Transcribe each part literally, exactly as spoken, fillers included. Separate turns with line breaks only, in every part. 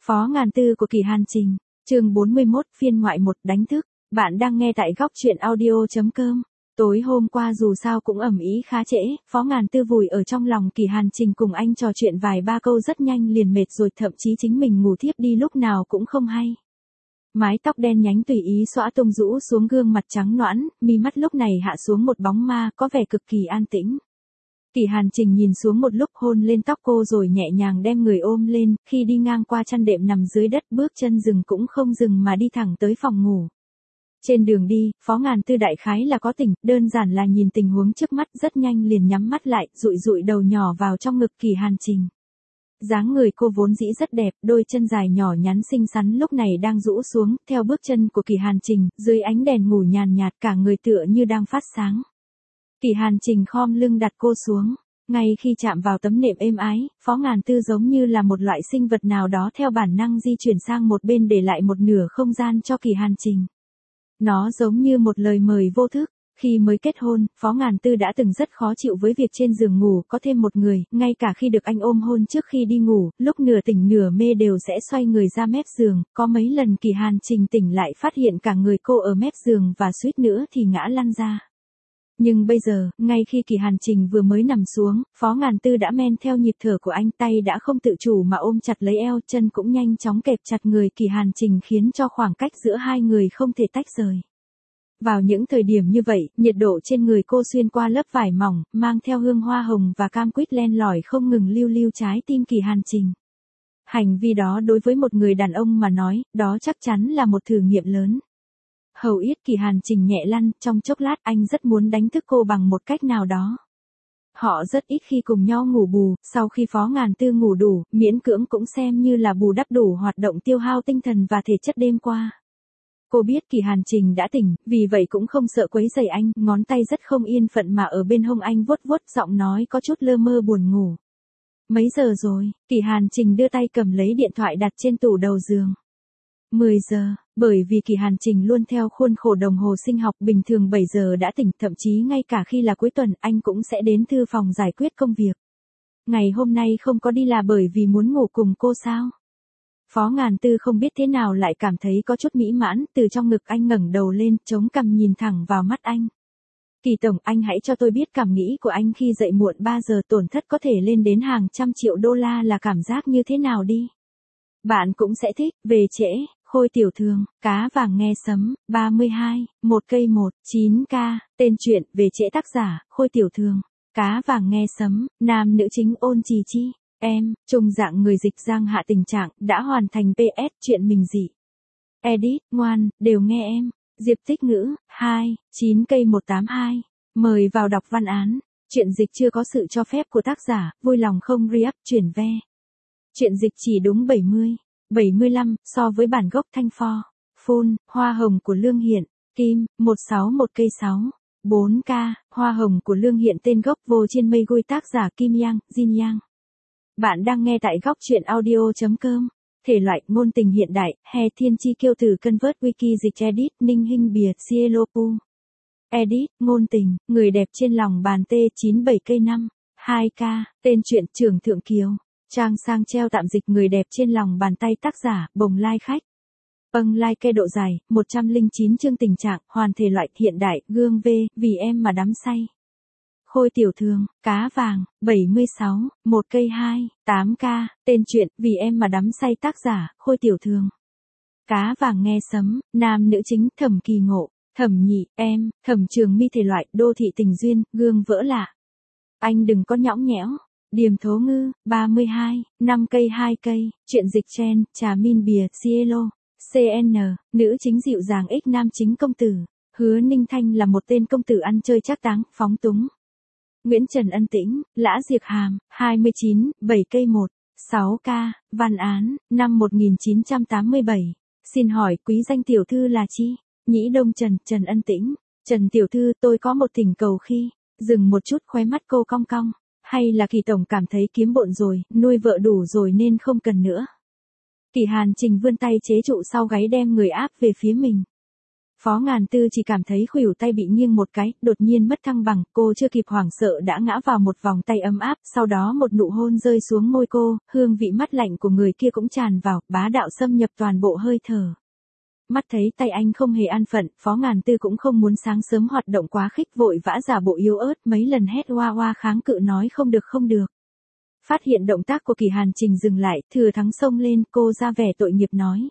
Phó Ngàn Tư của Kỳ Hàn Trình, chương bốn mươi mốt, phiên ngoại một, đánh thức. Bạn đang nghe tại góc truyện audio chấm com. Tối hôm qua dù sao cũng ầm ĩ khá trễ, Phó Ngàn Tư vùi ở trong lòng Kỳ Hàn Trình cùng anh trò chuyện vài ba câu rất nhanh liền mệt rồi, thậm chí chính mình ngủ thiếp đi lúc nào cũng không hay. Mái tóc đen nhánh tùy ý xõa tung rũ xuống gương mặt trắng nõn, mi mắt lúc này hạ xuống một bóng ma, có vẻ cực kỳ an tĩnh. Kỳ Hàn Trình nhìn xuống một lúc, hôn lên tóc cô rồi nhẹ nhàng đem người ôm lên, khi đi ngang qua chăn đệm nằm dưới đất, bước chân dừng cũng không dừng mà đi thẳng tới phòng ngủ. Trên đường đi, Phó Ngàn Tư đại khái là có tỉnh, đơn giản là nhìn tình huống trước mắt rất nhanh liền nhắm mắt lại, dụi dụi đầu nhỏ vào trong ngực Kỳ Hàn Trình. Dáng người cô vốn dĩ rất đẹp, đôi chân dài nhỏ nhắn xinh xắn lúc này đang rũ xuống, theo bước chân của Kỳ Hàn Trình, dưới ánh đèn ngủ nhàn nhạt cả người tựa như đang phát sáng. Kỳ Hàn Trình khom lưng đặt cô xuống, ngay khi chạm vào tấm nệm êm ái, Phó Ngàn Tư giống như là một loại sinh vật nào đó theo bản năng di chuyển sang một bên để lại một nửa không gian cho Kỳ Hàn Trình. Nó giống như một lời mời vô thức. Khi mới kết hôn, Phó Ngàn Tư đã từng rất khó chịu với việc trên giường ngủ có thêm một người, ngay cả khi được anh ôm hôn trước khi đi ngủ, lúc nửa tỉnh nửa mê đều sẽ xoay người ra mép giường, có mấy lần Kỳ Hàn Trình tỉnh lại phát hiện cả người cô ở mép giường và suýt nữa thì ngã lăn ra. Nhưng bây giờ, ngay khi Kỳ Hàn Trình vừa mới nằm xuống, Phó Ngàn Tư đã men theo nhịp thở của anh, tay đã không tự chủ mà ôm chặt lấy eo, chân cũng nhanh chóng kẹp chặt người Kỳ Hàn Trình khiến cho khoảng cách giữa hai người không thể tách rời. Vào những thời điểm như vậy, nhiệt độ trên người cô xuyên qua lớp vải mỏng, mang theo hương hoa hồng và cam quýt len lỏi không ngừng lưu lưu trái tim Kỳ Hàn Trình. Hành vi đó đối với một người đàn ông mà nói, đó chắc chắn là một thử nghiệm lớn. Hầu yết Kỳ Hàn Trình nhẹ lăn, trong chốc lát anh rất muốn đánh thức cô bằng một cách nào đó. Họ rất ít khi cùng nhau ngủ bù, sau khi Phó Ngàn Tư ngủ đủ, miễn cưỡng cũng xem như là bù đắp đủ hoạt động tiêu hao tinh thần và thể chất đêm qua. Cô biết Kỳ Hàn Trình đã tỉnh, vì vậy cũng không sợ quấy rầy anh, ngón tay rất không yên phận mà ở bên hông anh vuốt vuốt, giọng nói có chút lơ mơ buồn ngủ. Mấy giờ rồi? Kỳ Hàn Trình đưa tay cầm lấy điện thoại đặt trên tủ đầu giường. mười giờ, bởi vì Kỳ Hàn Trình luôn theo khuôn khổ đồng hồ sinh học, bình thường bảy giờ đã tỉnh, thậm chí ngay cả khi là cuối tuần anh cũng sẽ đến thư phòng giải quyết công việc. Ngày hôm nay không có đi là bởi vì muốn ngủ cùng cô sao? Phó Ngàn Tư không biết thế nào lại cảm thấy có chút mỹ mãn, từ trong ngực anh ngẩng đầu lên, chống cằm nhìn thẳng vào mắt anh. Kỳ tổng, anh hãy cho tôi biết cảm nghĩ của anh khi dậy muộn ba giờ, tổn thất có thể lên đến hàng trăm triệu đô la là cảm giác như thế nào đi. Bạn cũng sẽ thích, về trễ, Khôi Tiểu Thường, cá vàng nghe sấm, ba mươi hai, một cây một, chín k, tên truyện, về trễ tác giả, Khôi Tiểu Thường, cá vàng nghe sấm, nam nữ chính Ôn Trì Chi. Em, trùng dạng người dịch giang hạ tình trạng, đã hoàn thành pê ét, chuyện mình dị. Edit, ngoan, đều nghe em. Diệp Tích Ngữ, hai, chín cây một tám hai. Mời vào đọc văn án. Chuyện dịch chưa có sự cho phép của tác giả, vui lòng không re-up, chuyển ve. Chuyện dịch chỉ đúng bảy mươi, bảy mươi lăm, so với bản gốc Thanh Pho. Full, hoa hồng của Lương Hiện. Kim, một sáu một cây sáu. bốn k, hoa hồng của Lương Hiện, tên gốc Vô Chiên Mây Gui, tác giả Kim Yang, Jin Yang. Bạn đang nghe tại góc truyện audio chấm com. Thể loại, ngôn tình hiện đại, He Thiên Chi Kiêu Từ Convert Wiki Dịch Edit, Ninh Hinh Bìa, Cielopu. Edit, ngôn tình, người đẹp trên lòng bàn T chín bảy cây năm, hai k, tên truyện, Trường Thượng Kiều. Trang sang treo tạm dịch, người đẹp trên lòng bàn tay, tác giả, Bồng Lai Khách. Âng Lai Kê, độ dài, một trăm lẻ chín chương, tình trạng, hoàn thể loại, hiện đại, gương V, vì em mà đắm say. Khôi Tiểu Thường, cá vàng, bảy mươi sáu, một cây hai, tám k, tên truyện, vì em mà đắm say, tác giả, Khôi Tiểu Thường. Cá vàng nghe sấm, nam nữ chính, Thẩm Kỳ Ngộ, Thẩm Nhị, em, Thẩm Trường Mi, thể loại, đô thị tình duyên, gương vỡ lạ. Anh đừng có nhõng nhẽo. Điềm Thố Ngư, ba mươi hai, năm cây hai cây, chuyện dịch Chen, Trà Min Bìa, Cielo, xê en, nữ chính dịu dàng ích nam chính công tử. Hứa Ninh Thanh là một tên công tử ăn chơi trác táng, phóng túng. Nguyễn Trần Ân Tĩnh, Lã Diệc Hàm, hai mươi chín, bảy cây một, sáu k, văn án, năm một nghìn chín trăm tám mươi bảy. Xin hỏi quý danh tiểu thư là chi? Nhĩ Đông Trần, Trần Ân Tĩnh. Trần tiểu thư, tôi có một thỉnh cầu khi, dừng một chút, khóe mắt cô cong cong. Hay là Kỳ tổng cảm thấy kiếm bộn rồi, nuôi vợ đủ rồi nên không cần nữa. Kỳ Hàn Trình vươn tay chế trụ sau gáy đem người áp về phía mình. Phó Ngàn Tư chỉ cảm thấy khuỷu tay bị nghiêng một cái, đột nhiên mất thăng bằng, cô chưa kịp hoảng sợ đã ngã vào một vòng tay ấm áp, sau đó một nụ hôn rơi xuống môi cô, hương vị mát lạnh của người kia cũng tràn vào, bá đạo xâm nhập toàn bộ hơi thở. Mắt thấy tay anh không hề an phận, Phó Ngàn Tư cũng không muốn sáng sớm hoạt động quá khích, vội vã giả bộ yếu ớt, mấy lần hét oa oa kháng cự nói không được không được. Phát hiện động tác của Kỳ Hàn Trình dừng lại, thừa thắng xông lên, cô ra vẻ tội nghiệp nói.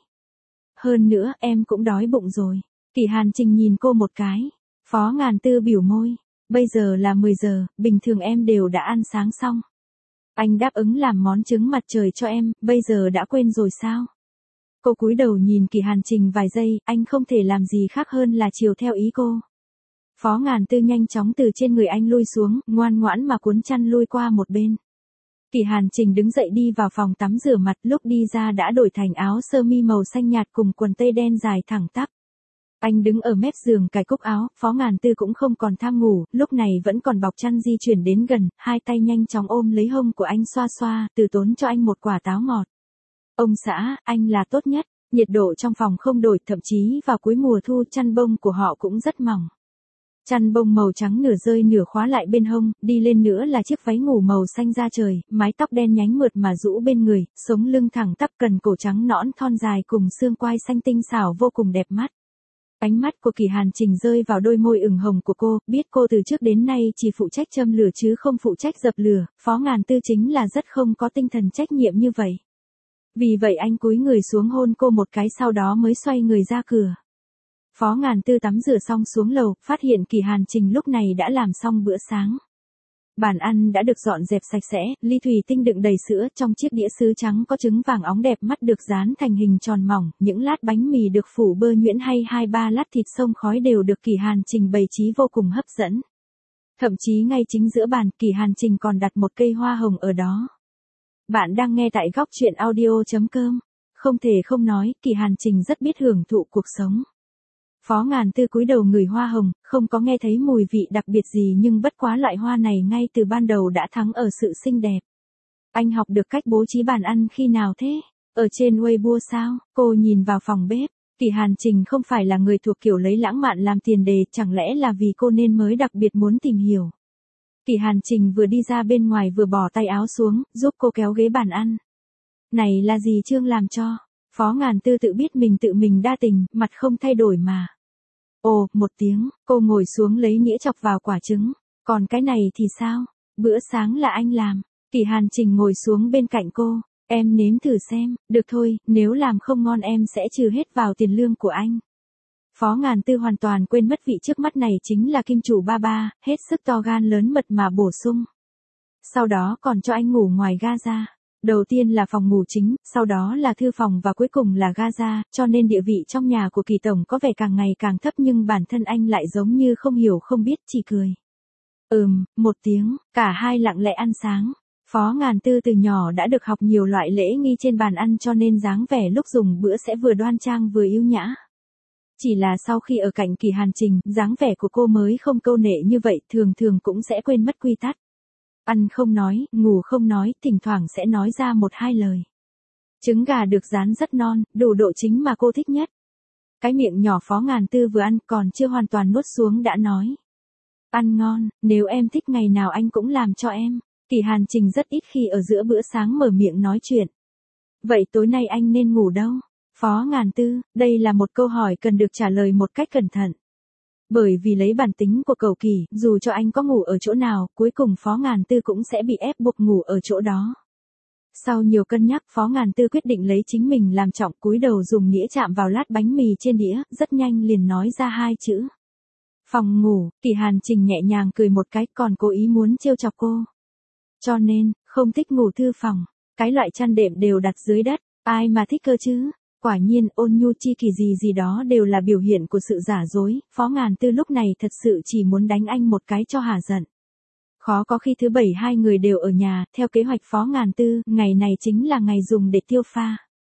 Hơn nữa, em cũng đói bụng rồi. Kỳ Hàn Trình nhìn cô một cái. Phó Ngàn Tư biểu môi. Bây giờ là mười giờ, bình thường em đều đã ăn sáng xong. Anh đáp ứng làm món trứng mặt trời cho em, bây giờ đã quên rồi sao? Cô cúi đầu nhìn Kỳ Hàn Trình vài giây, anh không thể làm gì khác hơn là chiều theo ý cô. Phó Ngàn Tư nhanh chóng từ trên người anh lui xuống, ngoan ngoãn mà cuốn chăn lui qua một bên. Kỳ Hàn Trình đứng dậy đi vào phòng tắm rửa mặt, lúc đi ra đã đổi thành áo sơ mi màu xanh nhạt cùng quần tây đen dài thẳng tắp. Anh đứng ở mép giường cài cúc áo, Phó Ngàn Tư cũng không còn tham ngủ, lúc này vẫn còn bọc chăn di chuyển đến gần, hai tay nhanh chóng ôm lấy hông của anh xoa xoa, từ tốn cho anh một quả táo ngọt. Ông xã, anh là tốt nhất, nhiệt độ trong phòng không đổi, thậm chí vào cuối mùa thu chăn bông của họ cũng rất mỏng. Chăn bông màu trắng nửa rơi nửa khóa lại bên hông, đi lên nữa là chiếc váy ngủ màu xanh da trời, mái tóc đen nhánh mượt mà rũ bên người, sống lưng thẳng tắp, cần cổ trắng nõn thon dài cùng xương quai xanh tinh xảo vô cùng đẹp mắt. Ánh mắt của Kỳ Hàn Trình rơi vào đôi môi ửng hồng của cô, biết cô từ trước đến nay chỉ phụ trách châm lửa chứ không phụ trách dập lửa, Phó Ngàn Tư chính là rất không có tinh thần trách nhiệm như vậy. Vì vậy anh cúi người xuống hôn cô một cái sau đó mới xoay người ra cửa. Phó Ngàn Tư tắm rửa xong xuống lầu, phát hiện Kỳ Hàn Trình lúc này đã làm xong bữa sáng. Bàn ăn đã được dọn dẹp sạch sẽ, ly thủy tinh đựng đầy sữa, trong chiếc đĩa sứ trắng có trứng vàng óng đẹp mắt được dán thành hình tròn mỏng, những lát bánh mì được phủ bơ nhuyễn hay hai ba lát thịt xông khói đều được Kỳ Hàn Trình bày trí vô cùng hấp dẫn. Thậm chí ngay chính giữa bàn, Kỳ Hàn Trình còn đặt một cây hoa hồng ở đó. Bạn đang nghe tại góc truyện audio chấm com. Không thể không nói, Kỳ Hàn Trình rất biết hưởng thụ cuộc sống. Phó Ngàn Tư cúi đầu ngửi hoa hồng, không có nghe thấy mùi vị đặc biệt gì nhưng bất quá loại hoa này ngay từ ban đầu đã thắng ở sự xinh đẹp. Anh học được cách bố trí bàn ăn khi nào thế? Ở trên Weibo sao? Cô nhìn vào phòng bếp. Kỳ Hàn Trình không phải là người thuộc kiểu lấy lãng mạn làm tiền đề, chẳng lẽ là vì cô nên mới đặc biệt muốn tìm hiểu. Kỳ Hàn Trình vừa đi ra bên ngoài vừa bỏ tay áo xuống, giúp cô kéo ghế bàn ăn. Này là gì Trương làm cho? Phó Ngàn Tư tự biết mình tự mình đa tình, mặt không thay đổi mà. Ồ, một tiếng, cô ngồi xuống lấy nĩa chọc vào quả trứng. Còn cái này thì sao? Bữa sáng là anh làm. Kỳ Hàn Trình ngồi xuống bên cạnh cô. Em nếm thử xem, được thôi, nếu làm không ngon em sẽ trừ hết vào tiền lương của anh. Phó Ngàn Tư hoàn toàn quên mất vị trước mắt này chính là kim chủ ba ba, hết sức to gan lớn mật mà bổ sung. Sau đó còn cho anh ngủ ngoài ga-ra. Đầu tiên là phòng ngủ chính, sau đó là thư phòng và cuối cùng là ga-ra, cho nên địa vị trong nhà của Kỳ Tổng có vẻ càng ngày càng thấp nhưng bản thân anh lại giống như không hiểu không biết, chỉ cười. Ừm, một tiếng, cả hai lặng lẽ ăn sáng. Phó Ngàn Tư từ nhỏ đã được học nhiều loại lễ nghi trên bàn ăn cho nên dáng vẻ lúc dùng bữa sẽ vừa đoan trang vừa yêu nhã. Chỉ là sau khi ở cạnh Kỳ Hàn Trình, dáng vẻ của cô mới không câu nệ như vậy, thường thường cũng sẽ quên mất quy tắc. Ăn không nói, ngủ không nói, thỉnh thoảng sẽ nói ra một hai lời. Trứng gà được rán rất non, đủ độ chính mà cô thích nhất. Cái miệng nhỏ Phó Ngàn Tư vừa ăn còn chưa hoàn toàn nuốt xuống đã nói. Ăn ngon, nếu em thích ngày nào anh cũng làm cho em. Kỳ Hàn Trình rất ít khi ở giữa bữa sáng mở miệng nói chuyện. Vậy tối nay anh nên ngủ đâu? Phó Ngàn Tư, đây là một câu hỏi cần được trả lời một cách cẩn thận. Bởi vì lấy bản tính của Cẩu Kỳ, dù cho anh có ngủ ở chỗ nào, cuối cùng Phó Ngàn Tư cũng sẽ bị ép buộc ngủ ở chỗ đó. Sau nhiều cân nhắc, Phó Ngàn Tư quyết định lấy chính mình làm trọng, cúi đầu dùng nĩa chạm vào lát bánh mì trên đĩa, rất nhanh liền nói ra hai chữ. Phòng ngủ. Kỳ Hàn Trình nhẹ nhàng cười một cái, còn cố ý muốn trêu chọc cô. Cho nên, không thích ngủ thư phòng. Cái loại chăn đệm đều đặt dưới đất, ai mà thích cơ chứ? Quả nhiên, ôn nhu chi kỳ gì gì đó đều là biểu hiện của sự giả dối, Phó Ngàn Tư lúc này thật sự chỉ muốn đánh anh một cái cho hả giận. Khó có khi thứ bảy hai người đều ở nhà, theo kế hoạch Phó Ngàn Tư, ngày này chính là ngày dùng để tiêu pha.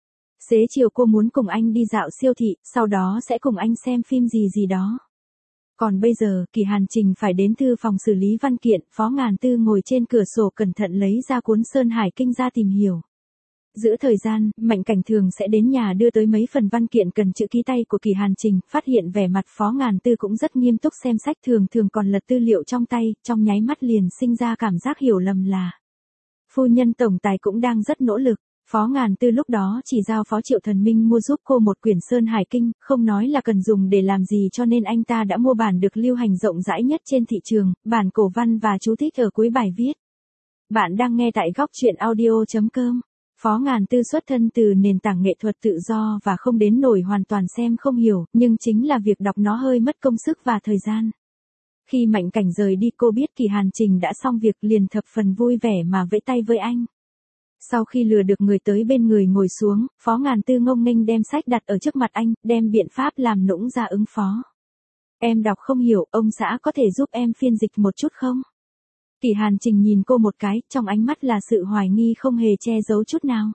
Xế chiều cô muốn cùng anh đi dạo siêu thị, sau đó sẽ cùng anh xem phim gì gì đó. Còn bây giờ, Kỳ Hàn Trình phải đến thư phòng xử lý văn kiện, Phó Ngàn Tư ngồi trên cửa sổ cẩn thận lấy ra cuốn Sơn Hải Kinh ra tìm hiểu. Giữa thời gian, Mạnh Cảnh Thường sẽ đến nhà đưa tới mấy phần văn kiện cần chữ ký tay của Kỳ Hàn Trình, phát hiện vẻ mặt Phó Ngàn Tư cũng rất nghiêm túc xem sách, thường thường còn lật tư liệu trong tay, trong nháy mắt liền sinh ra cảm giác hiểu lầm là phu nhân tổng tài cũng đang rất nỗ lực. Phó Ngàn Tư lúc đó chỉ giao Phó Triệu Thần Minh mua giúp cô một quyển Sơn Hải Kinh, không nói là cần dùng để làm gì cho nên anh ta đã mua bản được lưu hành rộng rãi nhất trên thị trường, bản cổ văn và chú thích ở cuối bài viết. Bạn đang nghe tại góc truyện audio.com. Phó Ngàn Tư xuất thân từ nền tảng nghệ thuật tự do và không đến nổi hoàn toàn xem không hiểu, nhưng chính là việc đọc nó hơi mất công sức và thời gian. Khi Mạnh Cảnh rời đi cô biết Kỳ Hàn Trình đã xong việc liền thập phần vui vẻ mà vẫy tay với anh. Sau khi lừa được người tới bên người ngồi xuống, Phó Ngàn Tư ngông nghênh đem sách đặt ở trước mặt anh, đem biện pháp làm nũng ra ứng phó. Em đọc không hiểu, ông xã có thể giúp em phiên dịch một chút không? Kỳ Hàn Trình nhìn cô một cái, trong ánh mắt là sự hoài nghi không hề che giấu chút nào.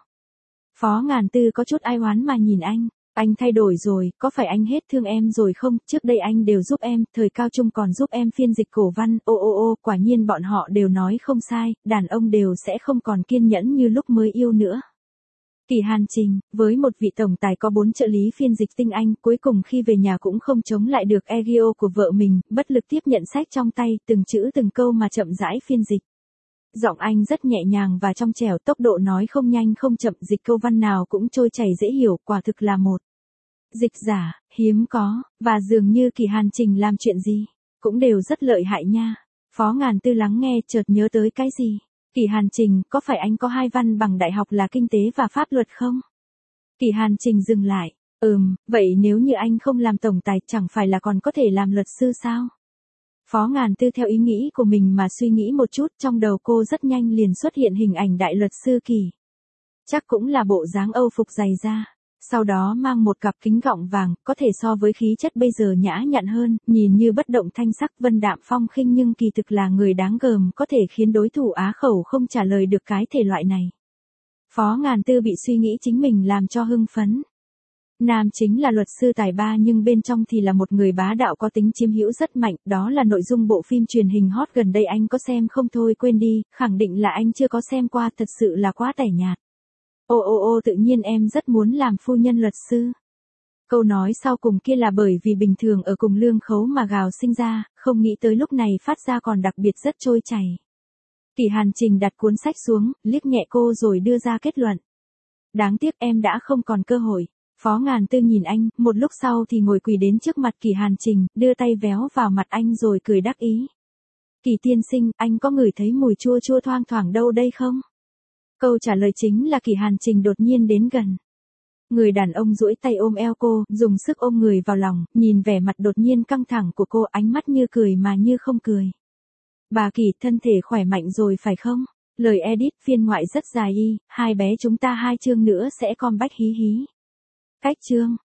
Phó Ngàn Tư có chút ai oán mà nhìn anh, anh thay đổi rồi, có phải anh hết thương em rồi không? Trước đây anh đều giúp em, thời cao trung còn giúp em phiên dịch cổ văn, ô ô ô, quả nhiên bọn họ đều nói không sai, đàn ông đều sẽ không còn kiên nhẫn như lúc mới yêu nữa. Kỳ Hàn Trình, với một vị tổng tài có bốn trợ lý phiên dịch tinh anh, cuối cùng khi về nhà cũng không chống lại được ego của vợ mình, bất lực tiếp nhận sách trong tay, từng chữ từng câu mà chậm rãi phiên dịch. Giọng anh rất nhẹ nhàng và trong trẻo, tốc độ nói không nhanh không chậm, dịch câu văn nào cũng trôi chảy dễ hiểu, quả thực là một dịch giả, hiếm có, và dường như Kỳ Hàn Trình làm chuyện gì, cũng đều rất lợi hại nha. Phó Ngàn Tư lắng nghe chợt nhớ tới cái gì. Kỳ Hàn Trình, có phải anh có hai văn bằng đại học là kinh tế và pháp luật không? Kỳ Hàn Trình dừng lại, ừm, vậy nếu như anh không làm tổng tài chẳng phải là còn có thể làm luật sư sao? Phó Ngàn Tư theo ý nghĩ của mình mà suy nghĩ một chút, trong đầu cô rất nhanh liền xuất hiện hình ảnh đại luật sư Kỳ. Chắc cũng là bộ dáng Âu phục dày da, sau đó mang một cặp kính gọng vàng, có thể so với khí chất bây giờ nhã nhặn hơn, nhìn như bất động thanh sắc vân đạm phong khinh nhưng kỳ thực là người đáng gờm, có thể khiến đối thủ á khẩu không trả lời được cái thể loại này. Phó Ngàn Tư bị suy nghĩ chính mình làm cho hưng phấn. Nam chính là luật sư tài ba nhưng bên trong thì là một người bá đạo có tính chiếm hữu rất mạnh, đó là nội dung bộ phim truyền hình hot gần đây anh có xem không? Thôi quên đi, khẳng định là anh chưa có xem qua, thật sự là quá tẻ nhạt. Ô ô ô, tự nhiên em rất muốn làm phu nhân luật sư. Câu nói sau cùng kia là bởi vì bình thường ở cùng lương khấu mà gào sinh ra, không nghĩ tới lúc này phát ra còn đặc biệt rất trôi chảy. Kỳ Hàn Trình đặt cuốn sách xuống, liếc nhẹ cô rồi đưa ra kết luận. Đáng tiếc em đã không còn cơ hội. Phó Ngàn Tư nhìn anh, một lúc sau thì ngồi quỳ đến trước mặt Kỳ Hàn Trình, đưa tay véo vào mặt anh rồi cười đắc ý. Kỳ tiên sinh, anh có ngửi thấy mùi chua chua thoang thoảng đâu đây không? Câu trả lời chính là Kỳ Hàn Trình đột nhiên đến gần. Người đàn ông duỗi tay ôm eo cô, dùng sức ôm người vào lòng, nhìn vẻ mặt đột nhiên căng thẳng của cô, ánh mắt như cười mà như không cười. Bà Kỳ, thân thể khỏe mạnh rồi phải không? Lời edit phiên ngoại rất dài y, hai bé chúng ta hai chương nữa sẽ comeback hí hí. Cách chương.